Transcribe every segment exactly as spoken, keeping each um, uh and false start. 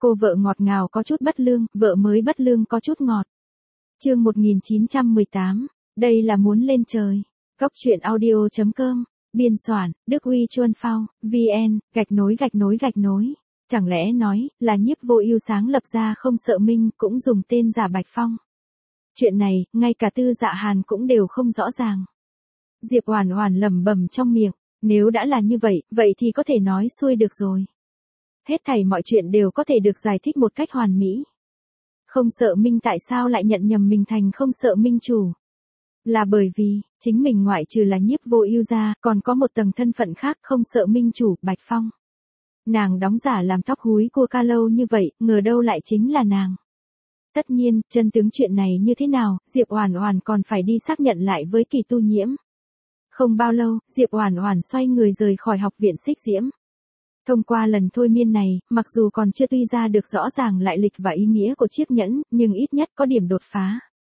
Cô vợ ngọt ngào có chút bất lương, vợ mới bất lương có chút ngọt. Chương một nghìn chín trăm mười tám, đây là muốn lên trời. Góc truyện audio chấm com, biên soạn, Đức Uy Chuân Phao, vn, gạch nối gạch nối gạch nối. Chẳng lẽ nói, là Nhiếp Vô Ưu sáng lập ra Không Sợ Minh cũng dùng tên giả Bạch Phong. Chuyện này, ngay cả Tư Dạ Hàn cũng đều không rõ ràng. Diệp Oản Oản lẩm bẩm trong miệng, nếu đã là như vậy, vậy thì có thể nói xuôi được rồi. Hết thảy mọi chuyện đều có thể được giải thích một cách hoàn mỹ. Không Sợ Minh tại sao lại nhận nhầm mình thành Không Sợ Minh chủ? Là bởi vì, chính mình ngoại trừ là Nhiếp Vô Ưu ra, còn có một tầng thân phận khác Không Sợ Minh chủ, Bạch Phong. Nàng đóng giả làm tóc húi cua ca lâu như vậy, ngờ đâu lại chính là nàng. Tất nhiên, chân tướng chuyện này như thế nào, Diệp Oản Oản còn phải đi xác nhận lại với Kỳ Tu Nhiễm. Không bao lâu, Diệp Oản Oản xoay người rời khỏi học viện Xích Diễm. Thông qua lần thôi miên này, mặc dù còn chưa tuy ra được rõ ràng lại lịch và ý nghĩa của chiếc nhẫn, nhưng ít nhất có điểm đột phá.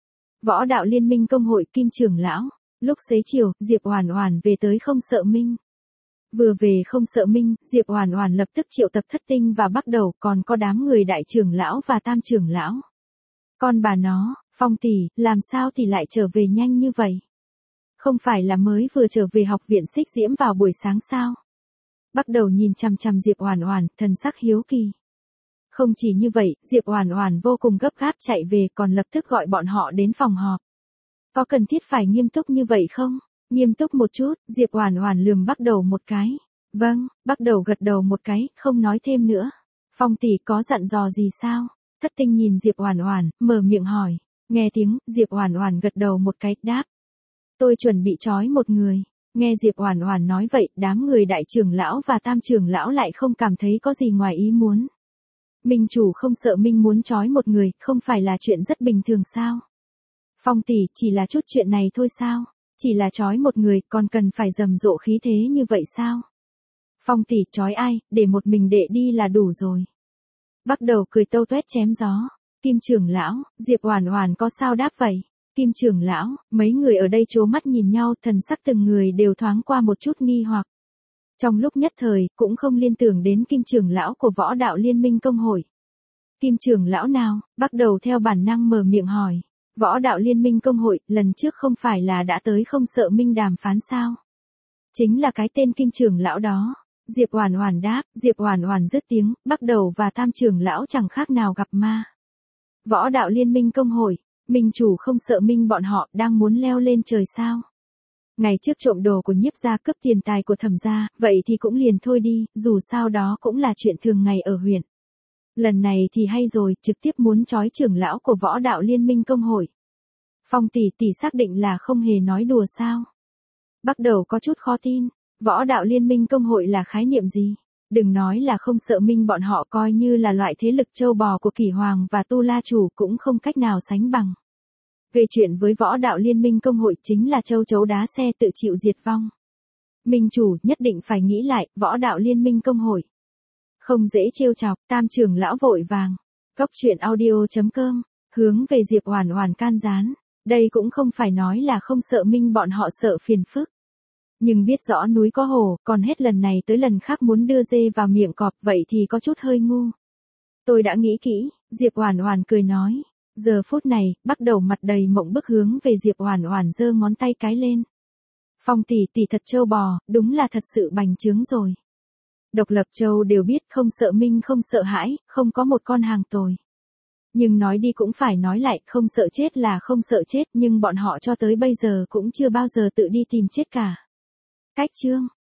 Võ đạo liên minh công hội Kim trưởng lão, lúc xế chiều, Diệp Oản Oản về tới Không Sợ Minh. Vừa về Không Sợ Minh, Diệp Oản Oản lập tức triệu tập Thất Tinh và bắt đầu, còn có đám người đại trưởng lão và tam trưởng lão. Con bà nó, Phong tỷ, làm sao thì lại trở về nhanh như vậy? Không phải là mới vừa trở về học viện Xích Diễm vào buổi sáng sao? Bắt đầu nhìn chằm chằm Diệp Oản Oản, thần sắc hiếu kỳ. Không chỉ như vậy, Diệp Oản Oản vô cùng gấp gáp chạy về còn lập tức gọi bọn họ đến phòng họp. Có cần thiết phải nghiêm túc như vậy không? Nghiêm túc một chút, Diệp Oản Oản lườm Bắt Đầu một cái. Vâng, Bắt Đầu gật đầu một cái, không nói thêm nữa. Phong tỷ có dặn dò gì sao? Thất Tinh nhìn Diệp Oản Oản, mở miệng hỏi. Nghe tiếng, Diệp Oản Oản gật đầu một cái, đáp. Tôi chuẩn bị trói một người. Nghe Diệp Oản Oản nói vậy, đám người đại trưởng lão và tam trưởng lão lại không cảm thấy có gì ngoài ý muốn. Minh chủ Không Sợ Minh muốn trói một người, không phải là chuyện rất bình thường sao? Phong tỷ, chỉ là chút chuyện này thôi sao? Chỉ là trói một người, còn cần phải rầm rộ khí thế như vậy sao? Phong tỷ, trói ai, để một mình đệ đi là đủ rồi. Bắt Đầu cười tâu toét chém gió. Kim trưởng lão, Diệp Oản Oản có sao đáp vậy? Kim trưởng lão, mấy người ở đây trố mắt nhìn nhau, thần sắc từng người đều thoáng qua một chút nghi hoặc. Trong lúc nhất thời, cũng không liên tưởng đến Kim trưởng lão của Võ đạo Liên minh công hội. Kim trưởng lão nào? Bắt Đầu theo bản năng mở miệng hỏi. Võ đạo Liên minh công hội, lần trước không phải là đã tới Không Sợ Minh đàm phán sao? Chính là cái tên Kim trưởng lão đó. Diệp Oản Oản đáp, Diệp Oản Oản dứt tiếng, Bắt Đầu và tam trưởng lão chẳng khác nào gặp ma. Võ đạo Liên minh công hội, minh chủ Không Sợ Minh bọn họ đang muốn leo lên trời sao? Ngày trước trộm đồ của Nhiếp gia cướp tiền tài của Thẩm gia, vậy thì cũng liền thôi đi, dù sao đó cũng là chuyện thường ngày ở huyện. Lần này thì hay rồi, trực tiếp muốn trói trưởng lão của Võ đạo Liên minh công hội. Phong tỷ tỷ xác định là không hề nói đùa sao? Bắt Đầu có chút khó tin, Võ đạo Liên minh công hội là khái niệm gì? Đừng nói là Không Sợ Minh bọn họ coi như là loại thế lực châu bò của Kỷ Hoàng và Tu La chủ cũng không cách nào sánh bằng. Gây chuyện với Võ đạo Liên minh công hội chính là châu chấu đá xe tự chịu diệt vong. Minh chủ nhất định phải nghĩ lại, Võ đạo Liên minh công hội. Không dễ trêu chọc, tam trưởng lão vội vàng. Góc truyện audio chấm com, hướng về Diệp Oản Oản can gián. Đây cũng không phải nói là Không Sợ Minh bọn họ sợ phiền phức. Nhưng biết rõ núi có hổ, còn hết lần này tới lần khác muốn đưa dê vào miệng cọp, vậy thì có chút hơi ngu. Tôi đã nghĩ kỹ, Diệp Oản Oản cười nói. Giờ phút này, Bắt Đầu mặt đầy mộng bức hướng về Diệp Oản Oản giơ ngón tay cái lên. Phong tỷ tỷ thật trâu bò, đúng là thật sự bành trướng rồi. Độc Lập Châu đều biết Không Sợ Minh không sợ hãi, không có một con hàng tồi. Nhưng nói đi cũng phải nói lại, không sợ chết là không sợ chết, nhưng bọn họ cho tới bây giờ cũng chưa bao giờ tự đi tìm chết cả. Cách chương